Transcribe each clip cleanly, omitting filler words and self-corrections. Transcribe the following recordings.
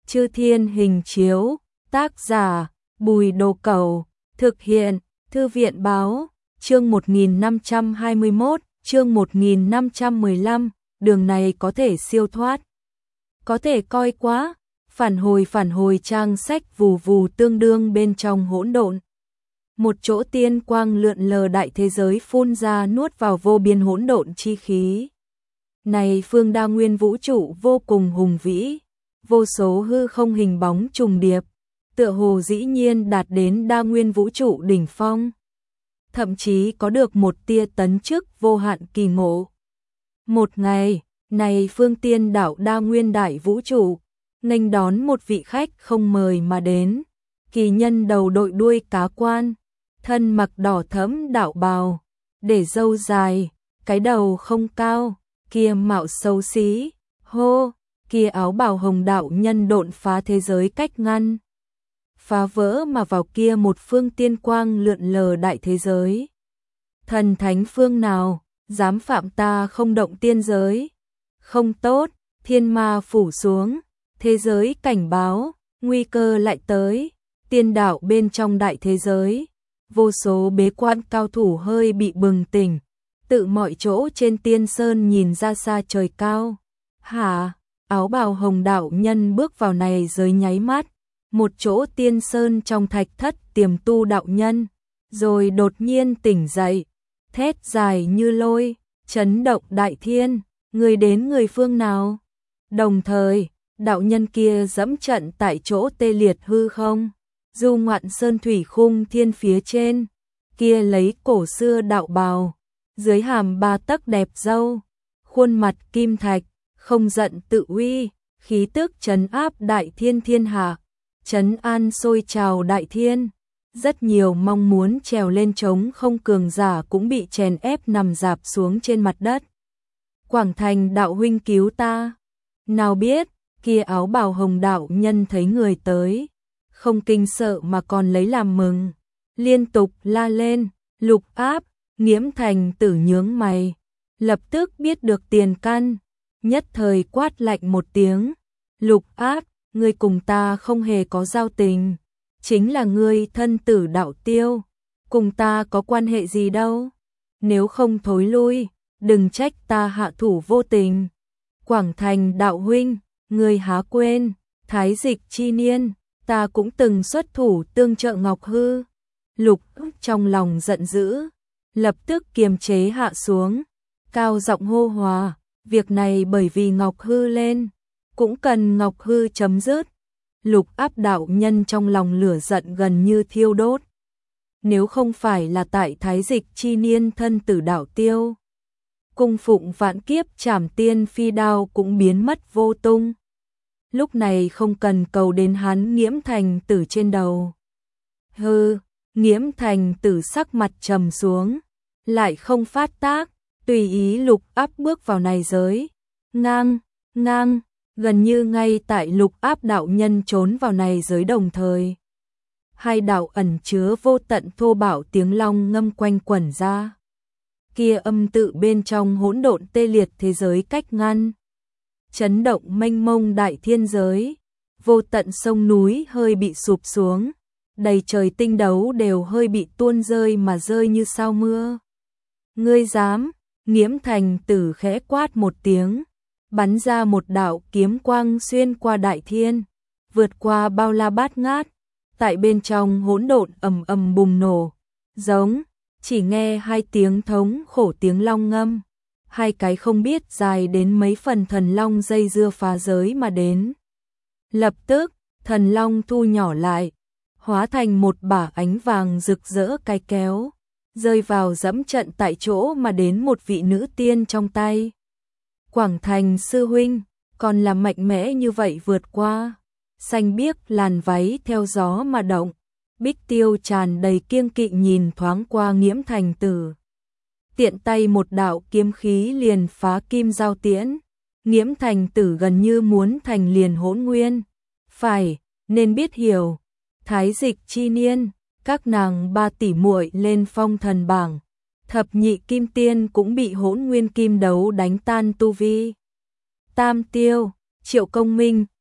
Chư Thiên Hình Chiếu, tác giả Bùi Đồ Cẩu, thực hiện Thư viện Báo, chương 1521, chương 1515, đường này có thể siêu thoát. Có thể coi quá, phản hồi trang sách vù vù tương đương bên trong hỗn độn. Một chỗ tiên quang lượn lờ đại thế giới phun ra nuốt vào vô biên hỗn độn chi khí. Này phương đa nguyên vũ trụ vô cùng hùng vĩ, vô số hư không hình bóng trùng điệp, tựa hồ dĩ nhiên đạt đến đa nguyên vũ trụ đỉnh phong. Thậm chí có được một tia tấn chức vô hạn kỳ ngộ. Một ngày, này phương tiên đảo đa nguyên đại vũ trụ, nghênh đón một vị khách không mời mà đến. Kỳ nhân đầu đội đuôi cá quan, thân mặc đỏ thẫm đạo bào, để râu dài, cái đầu không cao, kia mạo xấu xí, hô, kia áo bào hồng đạo nhân độn phá thế giới cách ngăn. Phá vỡ mà vào kia một phương tiên quang lượn lờ đại thế giới. Thần thánh phương nào, dám phạm ta không động tiên giới. Không tốt, thiên ma phủ xuống, thế giới cảnh báo, nguy cơ lại tới. Tiên đạo bên trong đại thế giới, vô số bế quan cao thủ hơi bị bừng tỉnh, tự mọi chỗ trên tiên sơn nhìn ra xa trời cao. Hả, áo bào hồng đạo nhân bước vào này giới nháy mắt, một chỗ tiên sơn trong thạch thất tiềm tu đạo nhân, rồi đột nhiên tỉnh dậy, thét dài như lôi, chấn động đại thiên, người đến người phương nào? Đồng thời, đạo nhân kia dẫm trận tại chỗ tê liệt hư không. Du ngoạn sơn thủy khung thiên phía trên, kia lấy cổ xưa đạo bào, dưới hàm 3 tấc đẹp râu, khuôn mặt kim thạch, không giận tự uy, khí tức trấn áp đại thiên thiên hạ, trấn an sôi trào đại thiên. Rất nhiều mong muốn trèo lên trống không cường giả cũng bị chèn ép nằm rạp xuống trên mặt đất. Quảng Thành đạo huynh cứu ta. Nào biết, kia áo bào hồng đạo nhân thấy người tới, không kinh sợ mà còn lấy làm mừng, liên tục la lên, Lục Áp. Nghiễm Thành Tử nhướng mày, lập tức biết được tiền căn, nhất thời quát lạnh một tiếng, Lục Áp, ngươi cùng ta không hề có giao tình, chính là ngươi thân tử đạo tiêu, cùng ta có quan hệ gì đâu, nếu không thối lui, đừng trách ta hạ thủ vô tình. Quảng Thành đạo huynh, ngươi há quên, Thái Dịch chi niên, ta cũng từng xuất thủ tương trợ Ngọc Hư. Lục trong lòng giận dữ, lập tức kiềm chế hạ xuống, cao giọng hô hòa, việc này bởi vì Ngọc Hư lên, cũng cần Ngọc Hư chấm dứt. Lục Áp đạo nhân trong lòng lửa giận gần như thiêu đốt. Nếu không phải là tại Thái Dịch chi niên thân tử đạo tiêu, cung phụng vạn kiếp trảm tiên phi đao cũng biến mất vô tung. Lúc này không cần cầu đến hắn Nghiễm Thành Tử trên đầu. Hừ, Nghiễm Thành Tử sắc mặt trầm xuống, lại không phát tác, tùy ý Lục Áp bước vào này giới. Ngang, gần như ngay tại Lục Áp đạo nhân trốn vào này giới đồng thời. Hai đạo ẩn chứa vô tận thô bạo tiếng long ngâm quanh quẩn ra. Kia âm tự bên trong hỗn độn tê liệt thế giới cách ngăn. Chấn động mênh mông đại thiên giới, vô tận sông núi hơi bị sụp xuống, đầy trời tinh đấu đều hơi bị tuôn rơi mà rơi như sao mưa. Ngươi dám? Nghiễm Thành Tử khẽ quát một tiếng, bắn ra một đạo kiếm quang xuyên qua đại thiên, vượt qua bao la bát ngát, tại bên trong hỗn độn ầm ầm bùng nổ, giống, chỉ nghe hai tiếng thống khổ tiếng long ngâm. Hai cái không biết dài đến mấy phần thần long dây dưa phá giới mà đến. Lập tức, thần long thu nhỏ lại, hóa thành một bả ánh vàng rực rỡ cái kéo, rơi vào dẫm trận tại chỗ mà đến một vị nữ tiên trong tay. Quảng Thành sư huynh, còn là mạnh mẽ như vậy vượt qua. Xanh biếc làn váy theo gió mà động, Bích Tiêu tràn đầy kiêng kỵ nhìn thoáng qua Nghiễm Thành Tử. Tiện tay một đạo kiếm khí liền phá kim giao tiễn, Nghiễm Thành Tử gần như muốn thành liền hỗn nguyên. Phải, nên biết hiểu, Thái Dịch chi niên, các nàng 3 tỷ muội lên phong thần bảng, thập nhị kim tiên cũng bị hỗn nguyên kim đấu đánh tan tu vi. Tam Tiêu, Triệu Công Minh,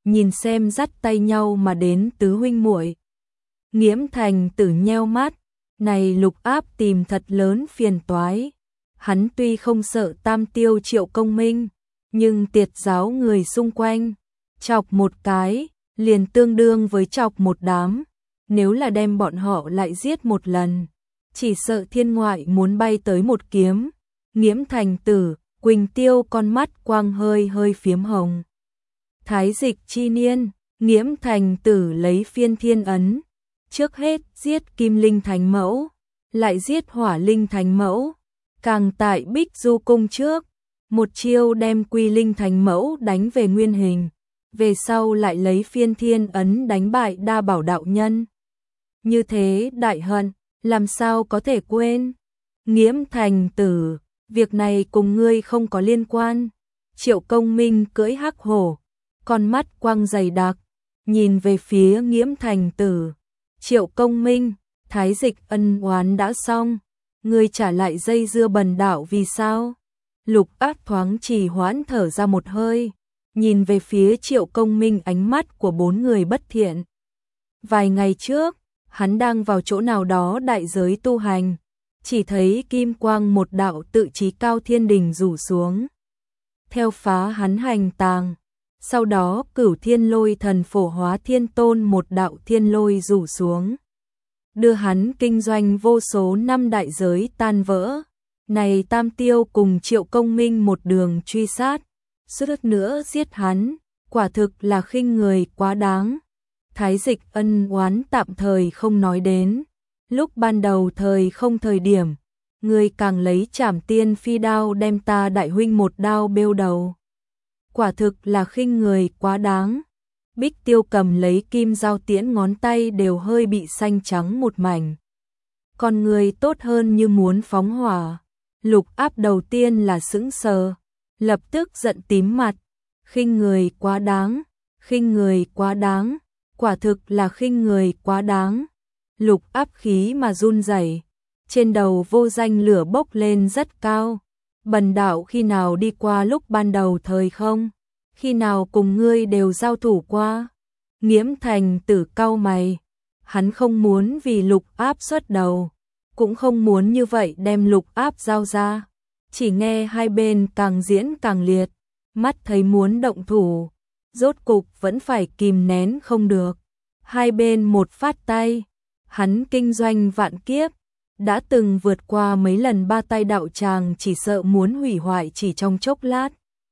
nhìn xem dắt tay nhau mà đến tứ huynh muội. Nghiễm Thành Tử nheo mắt, này Lục Áp tìm thật lớn phiền toái. Hắn tuy không sợ Tam Tiêu Triệu Công Minh, nhưng tiệt giáo người xung quanh, chọc một cái, liền tương đương với chọc một đám. Nếu là đem bọn họ lại giết một lần, chỉ sợ thiên ngoại muốn bay tới một kiếm. Nghiễm Thành Tử, Quỳnh Tiêu con mắt quang hơi hơi phiếm hồng. Thái dịch chi niên, Nghiễm Thành Tử lấy phiên thiên ấn. Trước hết giết Kim Linh Thánh Mẫu, lại giết Hỏa Linh Thánh Mẫu. Càng tại Bích Du Cung trước, một chiêu đem Quy Linh Thánh Mẫu đánh về nguyên hình. Về sau lại lấy phiên thiên ấn đánh bại Đa Bảo đạo nhân. Như thế đại hận, làm sao có thể quên. Nghiễm Thành Tử, việc này cùng ngươi không có liên quan. Triệu Công Minh cưỡi hắc hổ, con mắt quang dày đặc, nhìn về phía Nghiễm Thành Tử. Triệu Công Minh, thái dịch ân oán đã xong, ngươi trả lại dây dưa bần đạo vì sao? Lục Áp thoáng trì hoãn thở ra một hơi, nhìn về phía Triệu Công Minh, ánh mắt của bốn người bất thiện. Vài ngày trước, hắn đang vào chỗ nào đó đại giới tu hành, chỉ thấy kim quang một đạo tự chí cao thiên đình rủ xuống, theo phá hắn hành tàng. Sau đó Cửu Thiên Lôi Thần Phổ Hóa Thiên Tôn một đạo thiên lôi rủ xuống, đưa hắn kinh doanh vô số năm đại giới tan vỡ. Này Tam Tiêu cùng Triệu Công Minh một đường truy sát, suýt nữa giết hắn, quả thực là khinh người quá đáng. Thái dịch ân oán tạm thời không nói đến, lúc ban đầu thời không thời điểm, ngươi càng lấy Trảm Tiên Phi đao đem ta đại huynh một đao bêu đầu. Quả thực là khinh người quá đáng. Bích Tiêu cầm lấy kim dao tiễn, ngón tay đều hơi bị xanh trắng một mảnh. Con người tốt hơn như muốn phóng hỏa. Lục Áp đầu tiên là sững sờ, lập tức giận tím mặt. Khinh người quá đáng, khinh người quá đáng, quả thực là khinh người quá đáng. Lục Áp khí mà run rẩy, trên đầu vô danh lửa bốc lên rất cao. Bần đạo khi nào đi qua lúc ban đầu thời không? Khi nào cùng ngươi đều giao thủ qua? Nghiễm Thành Tử cau mày, hắn không muốn vì Lục Áp xuất đầu, cũng không muốn như vậy đem Lục Áp giao ra. Chỉ nghe hai bên càng diễn càng liệt, mắt thấy muốn động thủ, rốt cục vẫn phải kìm nén không được. Hai bên một phát tay, hắn kinh doanh vạn kiếp, đã từng vượt qua mấy lần ba tay đạo tràng, chỉ sợ muốn hủy hoại chỉ trong chốc lát.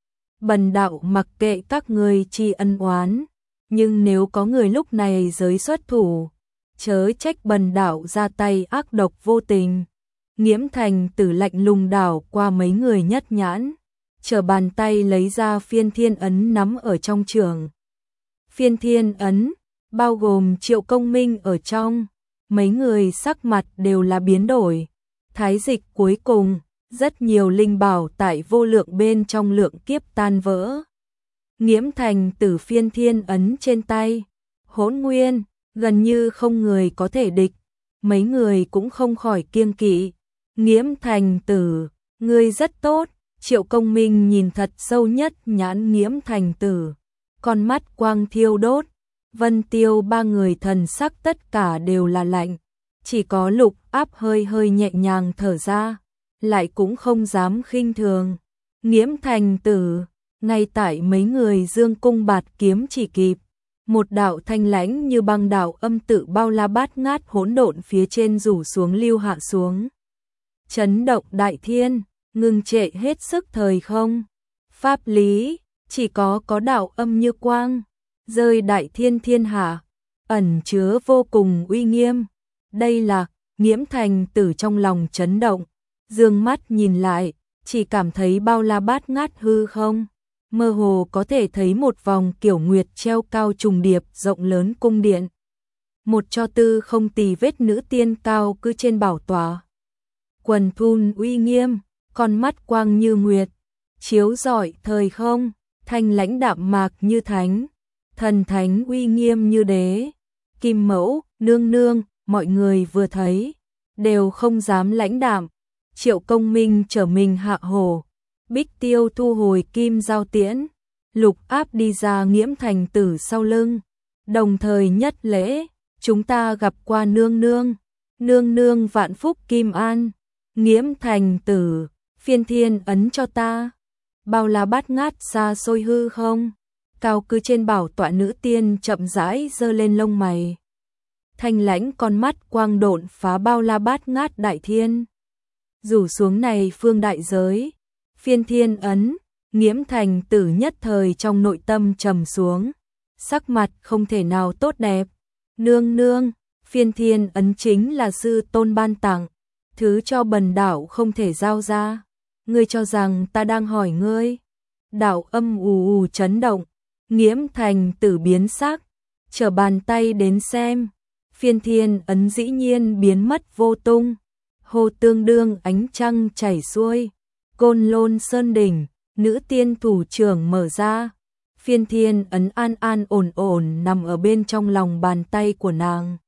Bần đạo mặc kệ các ngươi chi ân oán, nhưng nếu có người lúc này giới xuất thủ, chớ trách bần đạo ra tay ác độc vô tình. Nghiễm Thành Tử lạnh lùng đảo qua mấy người nhất nhãn, trở bàn tay lấy ra phiên thiên ấn nắm ở trong trường. Phiên thiên ấn, bao gồm Triệu Công Minh ở trong, mấy người sắc mặt đều là biến đổi. Thái dịch cuối cùng, rất nhiều linh bảo tại vô lượng bên trong lượng kiếp tan vỡ. Nghiễm Thành Tử phiên thiên ấn trên tay, hỗn nguyên, gần như không người có thể địch. Mấy người cũng không khỏi kiêng kỵ. Nghiễm Thành Tử, ngươi rất tốt. Triệu Công Minh nhìn thật sâu nhất nhãn Nghiễm Thành Tử, con mắt quang thiêu đốt. Vân Tiêu ba người thần sắc tất cả đều là lạnh, chỉ có Lục Áp hơi hơi nhẹ nhàng thở ra, lại cũng không dám khinh thường. Nghiễm Thành Tử, ngay tại mấy người dương cung bạt kiếm chỉ kịp, một đạo thanh lãnh như băng đạo âm tự bao la bát ngát hỗn độn phía trên rủ xuống lưu hạ xuống, chấn động đại thiên, ngừng trệ hết sức thời không. Pháp lý, chỉ có đạo âm như quang, rơi đại thiên thiên hạ, ẩn chứa vô cùng uy nghiêm. Đây là Nghiễm Thành Tử trong lòng chấn động, dương mắt nhìn lại, chỉ cảm thấy bao la bát ngát hư không, mơ hồ có thể thấy một vòng kiểu nguyệt treo cao trùng điệp rộng lớn cung điện. Một cho tư không tì vết nữ tiên cao cư trên bảo tọa. Quần thun uy nghiêm, con mắt quang như nguyệt, chiếu rọi thời không, thanh lãnh đạm mạc như thánh, thần thánh uy nghiêm như đế. Kim Mẫu, nương nương, mọi người vừa thấy, đều không dám lãnh đạm. Triệu Công Minh trở mình hạ hồ, Bích Tiêu thu hồi kim giao tiễn, Lục Áp đi ra Nghiễm Thành Tử sau lưng, đồng thời nhất lễ, chúng ta gặp qua nương nương, nương nương vạn phúc kim an. Nghiễm Thành Tử, phiên thiên ấn cho ta. Bao la bát ngát xa xôi hư không, cao cư trên bảo tọa nữ tiên chậm rãi giơ lên lông mày. Thanh lãnh con mắt quang độn phá bao la bát ngát đại thiên. Rủ xuống này phương đại giới, phiên thiên ấn, Nghiễm Thành Tử nhất thời trong nội tâm trầm xuống, sắc mặt không thể nào tốt đẹp. Nương nương, phiên thiên ấn chính là sư tôn ban tặng, thứ cho bần đạo không thể giao ra. Ngươi cho rằng ta đang hỏi ngươi? Đạo âm ù ù chấn động, Nghiễm Thành Tử biến sắc, trở bàn tay đến xem, phiên thiên ấn dĩ nhiên biến mất vô tung. Hồ tương đương ánh trăng chảy xuôi, Côn Lôn Sơn đỉnh, nữ tiên thủ trưởng mở ra, phiên thiên ấn an an ổn ổn nằm ở bên trong lòng bàn tay của nàng.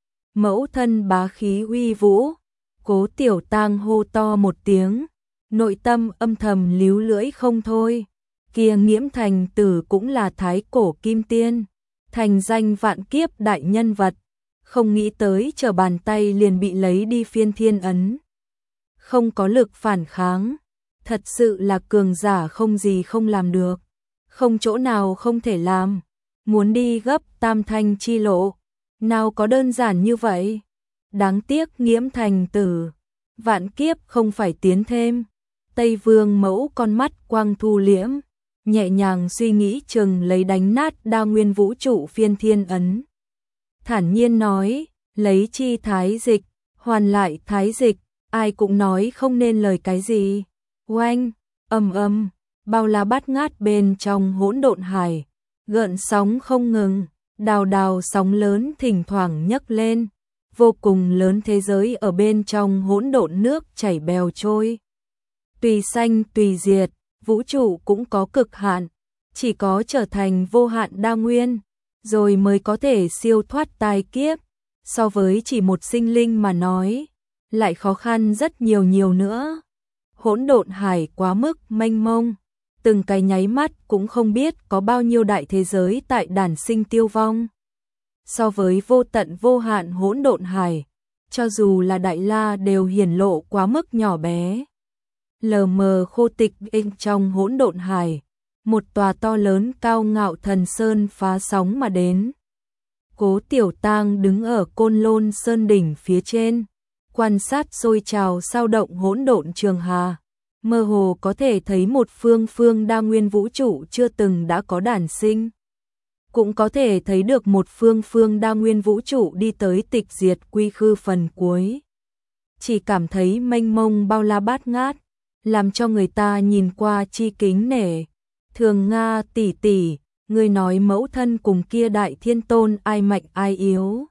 Mẫu thân bá khí uy vũ, Cố Tiểu Tang hô to một tiếng, nội tâm âm thầm líu lưỡi không thôi. Kia Nghiễm Thành Tử cũng là thái cổ kim tiên, thành danh vạn kiếp đại nhân vật, không nghĩ tới trở bàn tay liền bị lấy đi phiên thiên ấn. Không có lực phản kháng, thật sự là cường giả không gì không làm được, không chỗ nào không thể làm, muốn đi gấp tam thanh chi lộ, nào có đơn giản như vậy. Đáng tiếc Nghiễm Thành Tử, vạn kiếp không phải tiến thêm. Tây Vương Mẫu con mắt quang thu liễm, nhẹ nhàng suy nghĩ chừng lấy đánh nát đa nguyên vũ trụ phiên thiên ấn. Thản nhiên nói, lấy chi thái dịch, hoàn lại thái dịch, ai cũng nói không nên lời cái gì. Oanh, ầm, bao la bát ngát bên trong hỗn độn hải, gợn sóng không ngừng, đào đào sóng lớn thỉnh thoảng nhấc lên, vô cùng lớn thế giới ở bên trong hỗn độn nước chảy bèo trôi. Tùy sanh tùy diệt, vũ trụ cũng có cực hạn, chỉ có trở thành vô hạn đa nguyên, rồi mới có thể siêu thoát tai kiếp. So với chỉ một sinh linh mà nói, lại khó khăn rất nhiều nữa. Hỗn độn hải quá mức mênh mông, từng cái nháy mắt cũng không biết có bao nhiêu đại thế giới tại đản sinh tiêu vong. So với vô tận vô hạn hỗn độn hải, cho dù là Đại La đều hiển lộ quá mức nhỏ bé. Lờ mờ khô tịch bên trong hỗn độn hải, một tòa to lớn cao ngạo thần sơn phá sóng mà đến. Cố Tiểu Tang đứng ở Côn Lôn Sơn đỉnh phía trên, quan sát sôi trào sao động hỗn độn trường hà, mơ hồ có thể thấy một phương đa nguyên vũ trụ chưa từng đã có đản sinh. Cũng có thể thấy được một phương đa nguyên vũ trụ đi tới tịch diệt quy khư phần cuối. Chỉ cảm thấy mênh mông bao la bát ngát, làm cho người ta nhìn qua chi kính nể. Thường Nga tỷ tỷ, ngươi nói mẫu thân cùng kia đại thiên tôn ai mạnh ai yếu?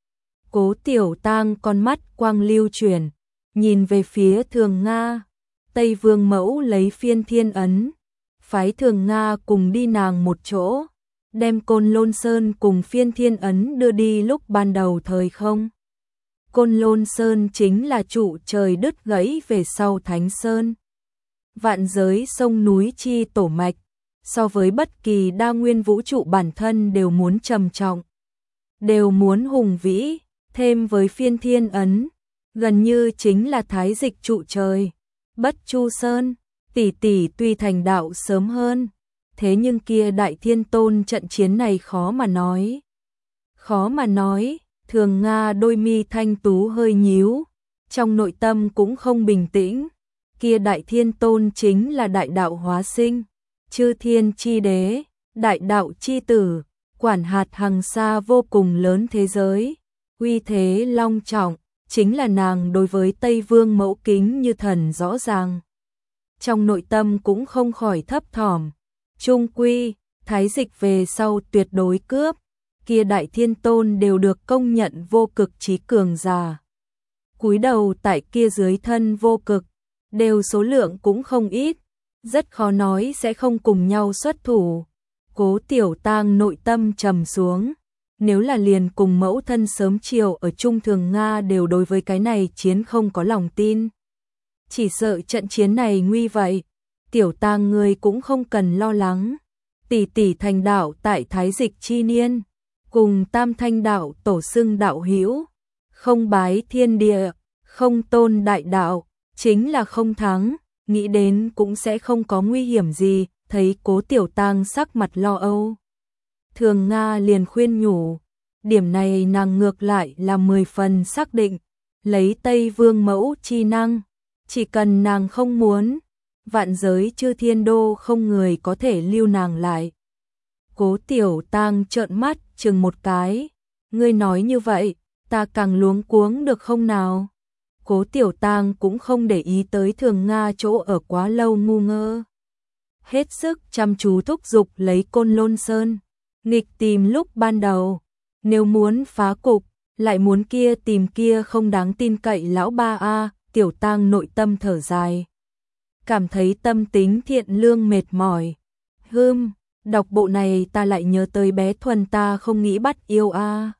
Cố Tiểu Tang con mắt quang lưu chuyển, nhìn về phía Thường Nga. Tây Vương Mẫu lấy phiên thiên ấn, phái Thường Nga cùng đi nàng một chỗ, đem Côn Lôn Sơn cùng phiên thiên ấn đưa đi lúc ban đầu thời không. Côn Lôn Sơn chính là trụ trời đứt gãy về sau Thánh Sơn. Vạn giới sông núi chi tổ mạch, so với bất kỳ đa nguyên vũ trụ bản thân đều muốn trầm trọng, đều muốn hùng vĩ, thêm với phiên thiên ấn, gần như chính là thái dịch trụ trời. Bất Chu Sơn, tỷ tỷ tuy thành đạo sớm hơn, thế nhưng kia đại thiên tôn trận chiến này khó mà nói. Khó mà nói, Thường Nga đôi mi thanh tú hơi nhíu, trong nội tâm cũng không bình tĩnh. Kia đại thiên tôn chính là đại đạo hóa sinh, chư thiên chi đế, đại đạo chi tử, quản hạt hằng xa vô cùng lớn thế giới, uy thế long trọng, chính là nàng đối với Tây Vương Mẫu kính như thần rõ ràng. Trong nội tâm cũng không khỏi thấp thỏm, trung quy, thái dịch về sau tuyệt đối cướp, kia đại thiên tôn đều được công nhận vô cực trí cường giả. Cúi đầu tại kia dưới thân vô cực, đều số lượng cũng không ít, rất khó nói sẽ không cùng nhau xuất thủ. Cố Tiểu Tang nội tâm trầm xuống, nếu là liền cùng mẫu thân sớm chiều ở chung Thường Nga đều đối với cái này chiến không có lòng tin. Chỉ sợ trận chiến này nguy vậy, Tiểu Tang ngươi cũng không cần lo lắng. tỷ tỷ thành đạo tại Thái Dịch chi niên, cùng Tam Thanh đạo tổ xưng đạo hữu, không bái thiên địa, không tôn đại đạo, chính là không thắng, nghĩ đến cũng sẽ không có nguy hiểm gì, thấy Cố Tiểu Tang sắc mặt lo âu. Thường Nga liền khuyên nhủ, điểm này nàng ngược lại là 10 phần xác định, lấy Tây Vương mẫu chi năng, chỉ cần nàng không muốn, vạn giới chư thiên đô không người có thể lưu nàng lại. Cố Tiểu Tang trợn mắt chừng một cái, ngươi nói như vậy, ta càng luống cuống được không nào? Cố Tiểu Tang cũng không để ý tới Thường Nga chỗ ở quá lâu ngu ngơ. Hết sức chăm chú thúc giục lấy Côn Lôn Sơn, nghịch tìm lúc ban đầu, nếu muốn phá cục, lại muốn kia tìm kia không đáng tin cậy lão ba a. Tiểu Tang nội tâm thở dài, cảm thấy tâm tính thiện lương mệt mỏi. Đọc bộ này ta lại nhớ tới bé Thuần ta không nghĩ bắt yêu a.